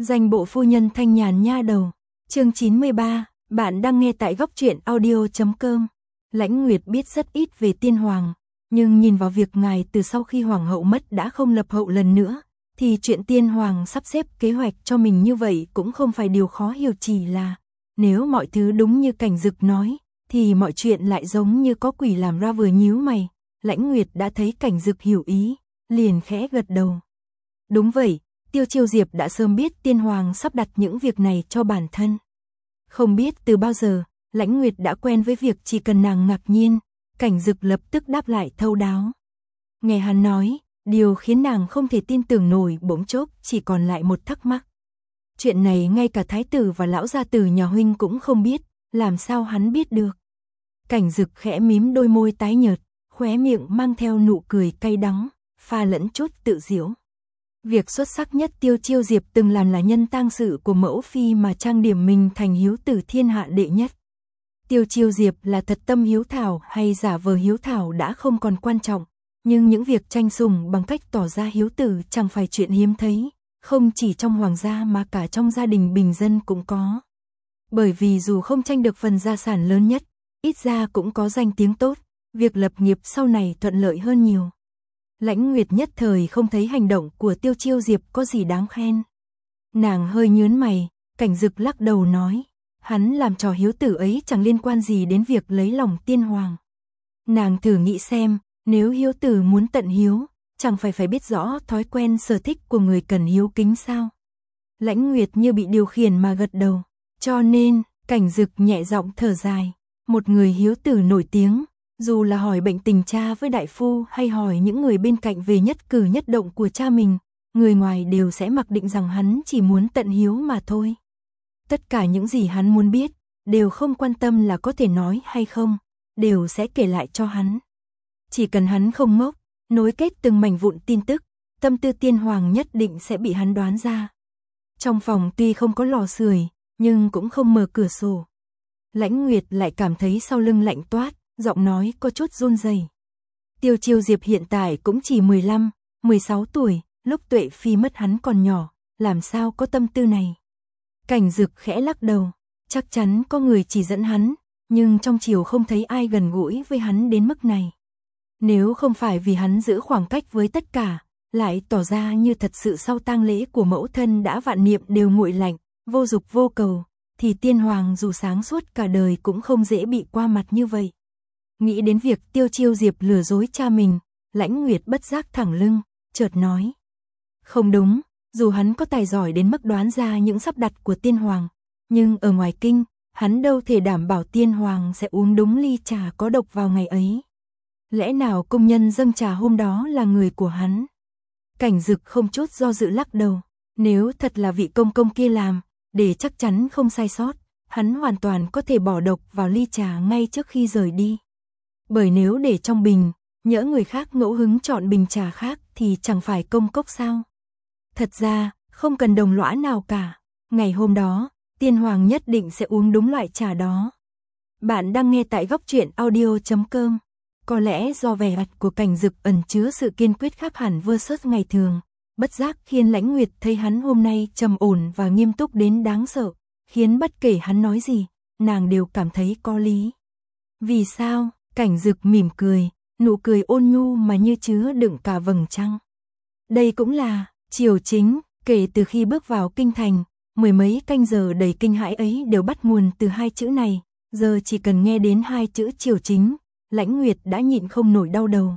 Danh bộ phu nhân thanh nhàn nha đầu. Chương 93, bạn đang nghe tại góc truyện audio.com. Lãnh Nguyệt biết rất ít về tiên hoàng, nhưng nhìn vào việc ngài từ sau khi hoàng hậu mất đã không lập hậu lần nữa, thì chuyện tiên hoàng sắp xếp kế hoạch cho mình như vậy cũng không phải điều khó hiểu, chỉ là nếu mọi thứ đúng như Cảnh Dực nói, thì mọi chuyện lại giống như có quỷ làm ra. Vừa nhíu mày, Lãnh Nguyệt đã thấy Cảnh Dực hiểu ý, liền khẽ gật đầu. Đúng vậy, Tiêu Chiêu Diệp đã sớm biết tiên hoàng sắp đặt những việc này cho bản thân. Không biết từ bao giờ, Lãnh Nguyệt đã quen với việc chỉ cần nàng ngạc nhiên, Cảnh Dực lập tức đáp lại thấu đáo. Nghe hắn nói, điều khiến nàng không thể tin tưởng nổi bỗng chốc chỉ còn lại một thắc mắc. Chuyện này ngay cả thái tử và lão gia tử nhà huynh cũng không biết, làm sao hắn biết được? Cảnh Dực khẽ mím đôi môi tái nhợt, khóe miệng mang theo nụ cười cay đắng, pha lẫn chút tự giễu. Việc xuất sắc nhất Tiêu Chiêu Diệp từng làm là nhân tang sự của mẫu phi mà trang điểm mình thành hiếu tử thiên hạ đệ nhất. Tiêu Chiêu Diệp là thật tâm hiếu thảo hay giả vờ hiếu thảo đã không còn quan trọng, nhưng những việc tranh sủng bằng cách tỏ ra hiếu tử chẳng phải chuyện hiếm thấy, không chỉ trong hoàng gia mà cả trong gia đình bình dân cũng có. Bởi vì dù không tranh được phần gia sản lớn nhất, ít ra cũng có danh tiếng tốt, việc lập nghiệp sau này thuận lợi hơn nhiều. Lãnh Nguyệt nhất thời không thấy hành động của Tiêu Chiêu Diệp có gì đáng khen. Nàng hơi nhướng mày, Cảnh Dực lắc đầu nói, hắn làm trò hiếu tử ấy chẳng liên quan gì đến việc lấy lòng tiên hoàng. Nàng thử nghĩ xem, nếu hiếu tử muốn tận hiếu, chẳng phải biết rõ thói quen sở thích của người cần hiếu kính sao? Lãnh Nguyệt như bị điều khiển mà gật đầu, cho nên, Cảnh Dực nhẹ giọng thở dài, một người hiếu tử nổi tiếng, dù là hỏi bệnh tình cha với đại phu hay hỏi những người bên cạnh về nhất cử nhất động của cha mình, người ngoài đều sẽ mặc định rằng hắn chỉ muốn tận hiếu mà thôi. Tất cả những gì hắn muốn biết, đều không quan tâm là có thể nói hay không, đều sẽ kể lại cho hắn. Chỉ cần hắn không ngốc, nối kết từng mảnh vụn tin tức, tâm tư tiên hoàng nhất định sẽ bị hắn đoán ra. Trong phòng tuy không có lò sưởi, nhưng cũng không mở cửa sổ. Lãnh Nguyệt lại cảm thấy sau lưng lạnh toát, giọng nói có chút run rẩy. Tiêu Chiêu Diệp hiện tại cũng chỉ 15, 16 tuổi, lúc Tuệ Phi mất hắn còn nhỏ, làm sao có tâm tư này. Cảnh Dực khẽ lắc đầu, chắc chắn có người chỉ dẫn hắn, nhưng trong triều không thấy ai gần gũi với hắn đến mức này. Nếu không phải vì hắn giữ khoảng cách với tất cả, lại tỏ ra như thật sự sau tang lễ của mẫu thân đã vạn niệm đều nguội lạnh, vô dục vô cầu, thì tiên hoàng dù sáng suốt cả đời cũng không dễ bị qua mặt như vậy. Nghĩ đến việc Tiêu Chiêu Diệp lừa dối cha mình, Lãnh Nguyệt bất giác thẳng lưng, chợt nói. Không đúng, dù hắn có tài giỏi đến mức đoán ra những sắp đặt của tiên hoàng, nhưng ở ngoài kinh, hắn đâu thể đảm bảo tiên hoàng sẽ uống đúng ly trà có độc vào ngày ấy. Lẽ nào công nhân dâng trà hôm đó là người của hắn? Cảnh Dực không chút do dự lắc đầu, nếu thật là vị công công kia làm, để chắc chắn không sai sót, hắn hoàn toàn có thể bỏ độc vào ly trà ngay trước khi rời đi. Bởi nếu để trong bình, nhỡ người khác ngẫu hứng chọn bình trà khác thì chẳng phải công cốc sao? Thật ra, không cần đồng lõa nào cả, ngày hôm đó, tiên hoàng nhất định sẽ uống đúng loại trà đó. Bạn đang nghe tại góc truyện audio.com. Có lẽ do vẻ mặt của Cảnh Dực ẩn chứa sự kiên quyết khác hẳn versus ngày thường, bất giác khiến Lãnh Nguyệt thấy hắn hôm nay trầm ổn và nghiêm túc đến đáng sợ, khiến bất kể hắn nói gì, nàng đều cảm thấy có lý. Vì sao? Cảnh Dực mỉm cười, nụ cười ôn nhu mà như chứa đựng cả vầng trăng. Đây cũng là triều chính, kể từ khi bước vào kinh thành, mười mấy canh giờ đầy kinh hãi ấy đều bắt nguồn từ hai chữ này, giờ chỉ cần nghe đến hai chữ triều chính, Lãnh Nguyệt đã nhịn không nổi đau đầu.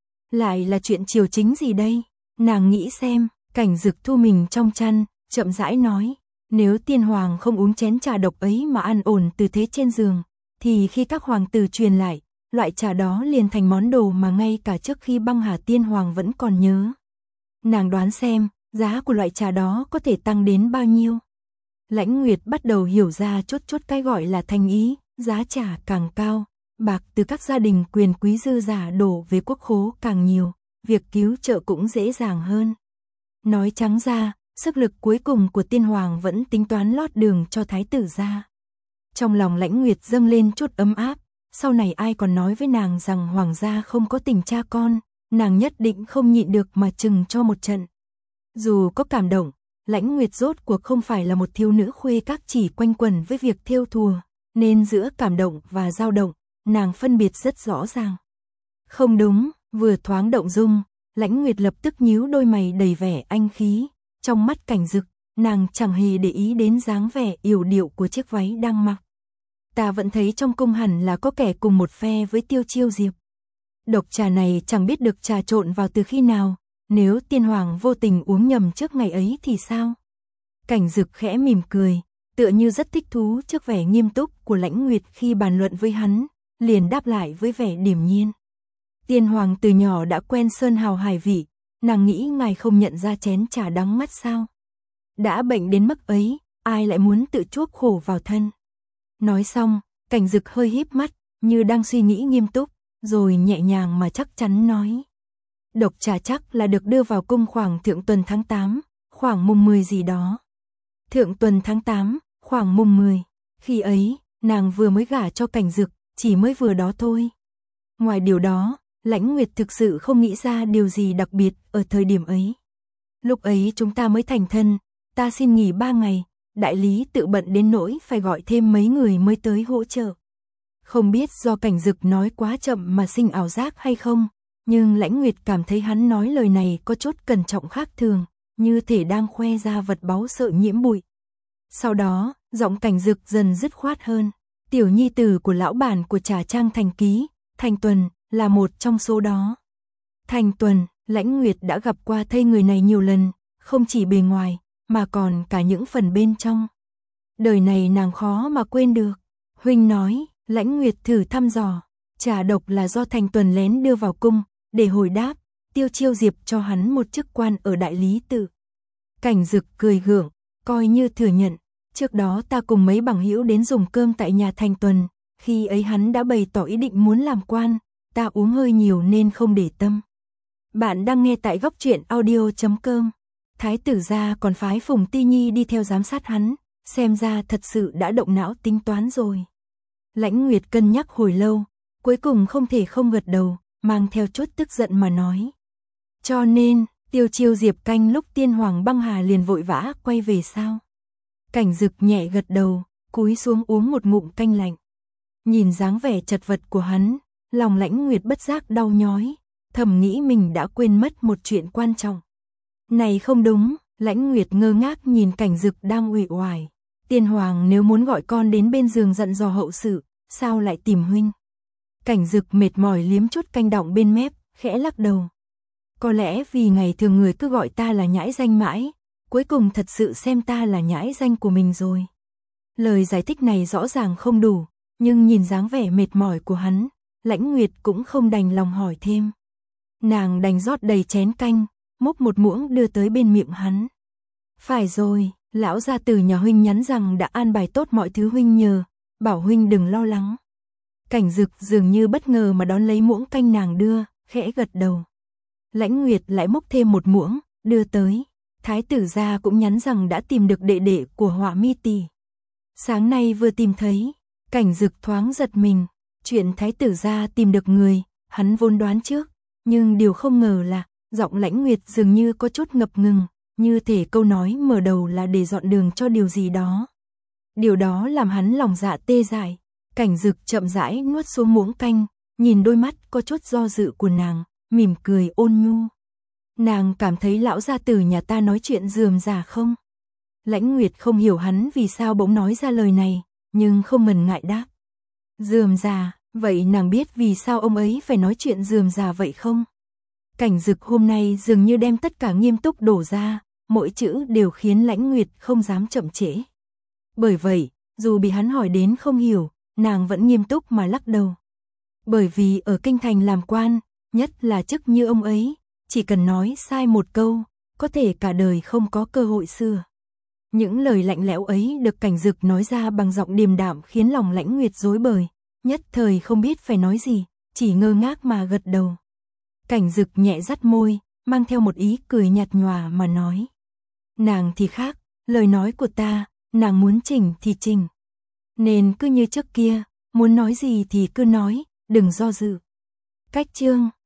Lại là chuyện triều chính gì đây? Nàng nghĩ xem, Cảnh Dực thu mình trong chăn, chậm rãi nói, nếu tiên hoàng không uống chén trà độc ấy mà an ổn từ thế trên giường, thì khi các hoàng tử truyền lại, loại trà đó liền thành món đồ mà ngay cả trước khi băng hà tiên hoàng vẫn còn nhớ. Nàng đoán xem, giá của loại trà đó có thể tăng đến bao nhiêu? Lãnh Nguyệt bắt đầu hiểu ra chút cái gọi là thành ý, giá trà càng cao, bạc từ các gia đình quyền quý dư giả đổ về quốc khố càng nhiều, việc cứu trợ cũng dễ dàng hơn. Nói trắng ra, sức lực cuối cùng của tiên hoàng vẫn tính toán lót đường cho thái tử gia. Trong lòng Lãnh Nguyệt dâng lên chút ấm áp, sau này ai còn nói với nàng rằng hoàng gia không có tình cha con, nàng nhất định không nhịn được mà chừng cho một trận. Dù có cảm động, Lãnh Nguyệt rốt cuộc không phải là một thiếu nữ khuê các chỉ quanh quẩn với việc thêu thùa, nên giữa cảm động và dao động, nàng phân biệt rất rõ ràng. Không đúng, vừa thoáng động dung, Lãnh Nguyệt lập tức nhíu đôi mày đầy vẻ anh khí, trong mắt Cảnh Dực, nàng chẳng hề để ý đến dáng vẻ yểu điệu của chiếc váy đang mặc. Ta vẫn thấy trong cung hẳn là có kẻ cùng một phe với Tiêu Chiêu Diệp. Độc trà này chẳng biết được trà trộn vào từ khi nào, nếu tiên hoàng vô tình uống nhầm trước ngày ấy thì sao? Cảnh Dực khẽ mỉm cười, tựa như rất thích thú trước vẻ nghiêm túc của Lãnh Nguyệt khi bàn luận với hắn, liền đáp lại với vẻ điềm nhiên. Tiên hoàng từ nhỏ đã quen sơn hào hải vị, nàng nghĩ ngài không nhận ra chén trà đắng mắt sao? Đã bệnh đến mức ấy, ai lại muốn tự chuốc khổ vào thân? Nói xong, Cảnh Dực hơi híp mắt, như đang suy nghĩ nghiêm túc, rồi nhẹ nhàng mà chắc chắn nói. Độc trà chắc là được đưa vào cung khoảng thượng tuần tháng 8, khoảng mùng 10 gì đó. Thượng tuần tháng 8, khoảng mùng 10, khi ấy, nàng vừa mới gả cho Cảnh Dực, chỉ mới vừa đó thôi. Ngoài điều đó, Lãnh Nguyệt thực sự không nghĩ ra điều gì đặc biệt ở thời điểm ấy. Lúc ấy chúng ta mới thành thân, ta xin nghỉ 3 ngày, đại lý tự bận đến nỗi phải gọi thêm mấy người mới tới hỗ trợ. Không biết do Cảnh Dực nói quá chậm mà sinh ảo giác hay không, nhưng Lãnh Nguyệt cảm thấy hắn nói lời này có chút cẩn trọng khác thường, như thể đang khoe ra vật báu sợ nhiễm bụi. Sau đó, giọng Cảnh Dực dần dứt khoát hơn. Tiểu nhi tử của lão bản của Trà Trang Thành Ký, Thành Tuần, là một trong số đó. Thành Tuần, Lãnh Nguyệt đã gặp qua thây người này nhiều lần, không chỉ bề ngoài, mà còn cả những phần bên trong. Đời này nàng khó mà quên được. Huynh nói, Lãnh Nguyệt thử thăm dò, trà độc là do Thành Tuần lén đưa vào cung, để hồi đáp, Tiêu Chiêu Diệp cho hắn một chức quan ở đại lý tự. Cảnh Dực cười gượng, coi như thừa nhận, trước đó ta cùng mấy bằng hữu đến dùng cơm tại nhà Thành Tuần, khi ấy hắn đã bày tỏ ý định muốn làm quan, ta uống hơi nhiều nên không để tâm. Bạn đang nghe tại Góc Truyện Audio.com. Thái tử gia còn phái Phùng Ti Nhi đi theo giám sát hắn, xem ra thật sự đã động não tính toán rồi. Lãnh Nguyệt cân nhắc hồi lâu, cuối cùng không thể không gật đầu, mang theo chút tức giận mà nói. Cho nên, Tiêu Chiêu Diệp canh lúc tiên hoàng băng hà liền vội vã quay về sao? Cảnh Dực nhẹ gật đầu, cúi xuống uống một ngụm canh lạnh. Nhìn dáng vẻ chật vật của hắn, lòng Lãnh Nguyệt bất giác đau nhói, thầm nghĩ mình đã quên mất một chuyện quan trọng. Này không đúng, Lãnh Nguyệt ngơ ngác nhìn Cảnh Dực đang uể oải. Tiên hoàng nếu muốn gọi con đến bên giường dặn dò hậu sự, sao lại tìm huynh? Cảnh Dực mệt mỏi liếm chút canh đọng bên mép, khẽ lắc đầu. Có lẽ vì ngày thường người cứ gọi ta là nhãi danh mãi, cuối cùng thật sự xem ta là nhãi danh của mình rồi. Lời giải thích này rõ ràng không đủ, nhưng nhìn dáng vẻ mệt mỏi của hắn, Lãnh Nguyệt cũng không đành lòng hỏi thêm. Nàng đành rót đầy chén canh, múc một muỗng đưa tới bên miệng hắn. Phải rồi, lão gia tử nhà huynh nhắn rằng đã an bài tốt mọi thứ huynh nhờ, bảo huynh đừng lo lắng. Cảnh Dực dường như bất ngờ mà đón lấy muỗng canh nàng đưa, khẽ gật đầu. Lãnh Nguyệt lại múc thêm một muỗng, đưa tới. Thái tử gia cũng nhắn rằng đã tìm được đệ đệ của Họa Mi tỷ. Sáng nay vừa tìm thấy, Cảnh Dực thoáng giật mình. Chuyện thái tử gia tìm được người, hắn vốn đoán trước, nhưng điều không ngờ là giọng Lãnh Nguyệt dường như có chút ngập ngừng, như thể câu nói mở đầu là để dọn đường cho điều gì đó. Điều đó làm hắn lòng dạ tê dại. Cảnh Dực chậm rãi nuốt xuống muỗng canh, nhìn đôi mắt có chút do dự của nàng, mỉm cười ôn nhu. Nàng cảm thấy lão gia tử nhà ta nói chuyện rườm rà không? Lãnh Nguyệt không hiểu hắn vì sao bỗng nói ra lời này, nhưng không ngần ngại đáp. Rườm rà, vậy nàng biết vì sao ông ấy phải nói chuyện rườm rà vậy không? Cảnh Dực hôm nay dường như đem tất cả nghiêm túc đổ ra, mỗi chữ đều khiến Lãnh Nguyệt không dám chậm trễ. Bởi vậy, dù bị hắn hỏi đến không hiểu, nàng vẫn nghiêm túc mà lắc đầu. Bởi vì ở kinh thành làm quan, nhất là chức như ông ấy, chỉ cần nói sai một câu, có thể cả đời không có cơ hội xưa. Những lời lạnh lẽo ấy được Cảnh Dực nói ra bằng giọng điềm đạm khiến lòng Lãnh Nguyệt rối bời, nhất thời không biết phải nói gì, chỉ ngơ ngác mà gật đầu. Cảnh Dực nhẹ dắt môi, mang theo một ý cười nhạt nhòa mà nói. Nàng thì khác, lời nói của ta, nàng muốn chỉnh thì chỉnh. Nên cứ như trước kia, muốn nói gì thì cứ nói, đừng do dự. Cách chương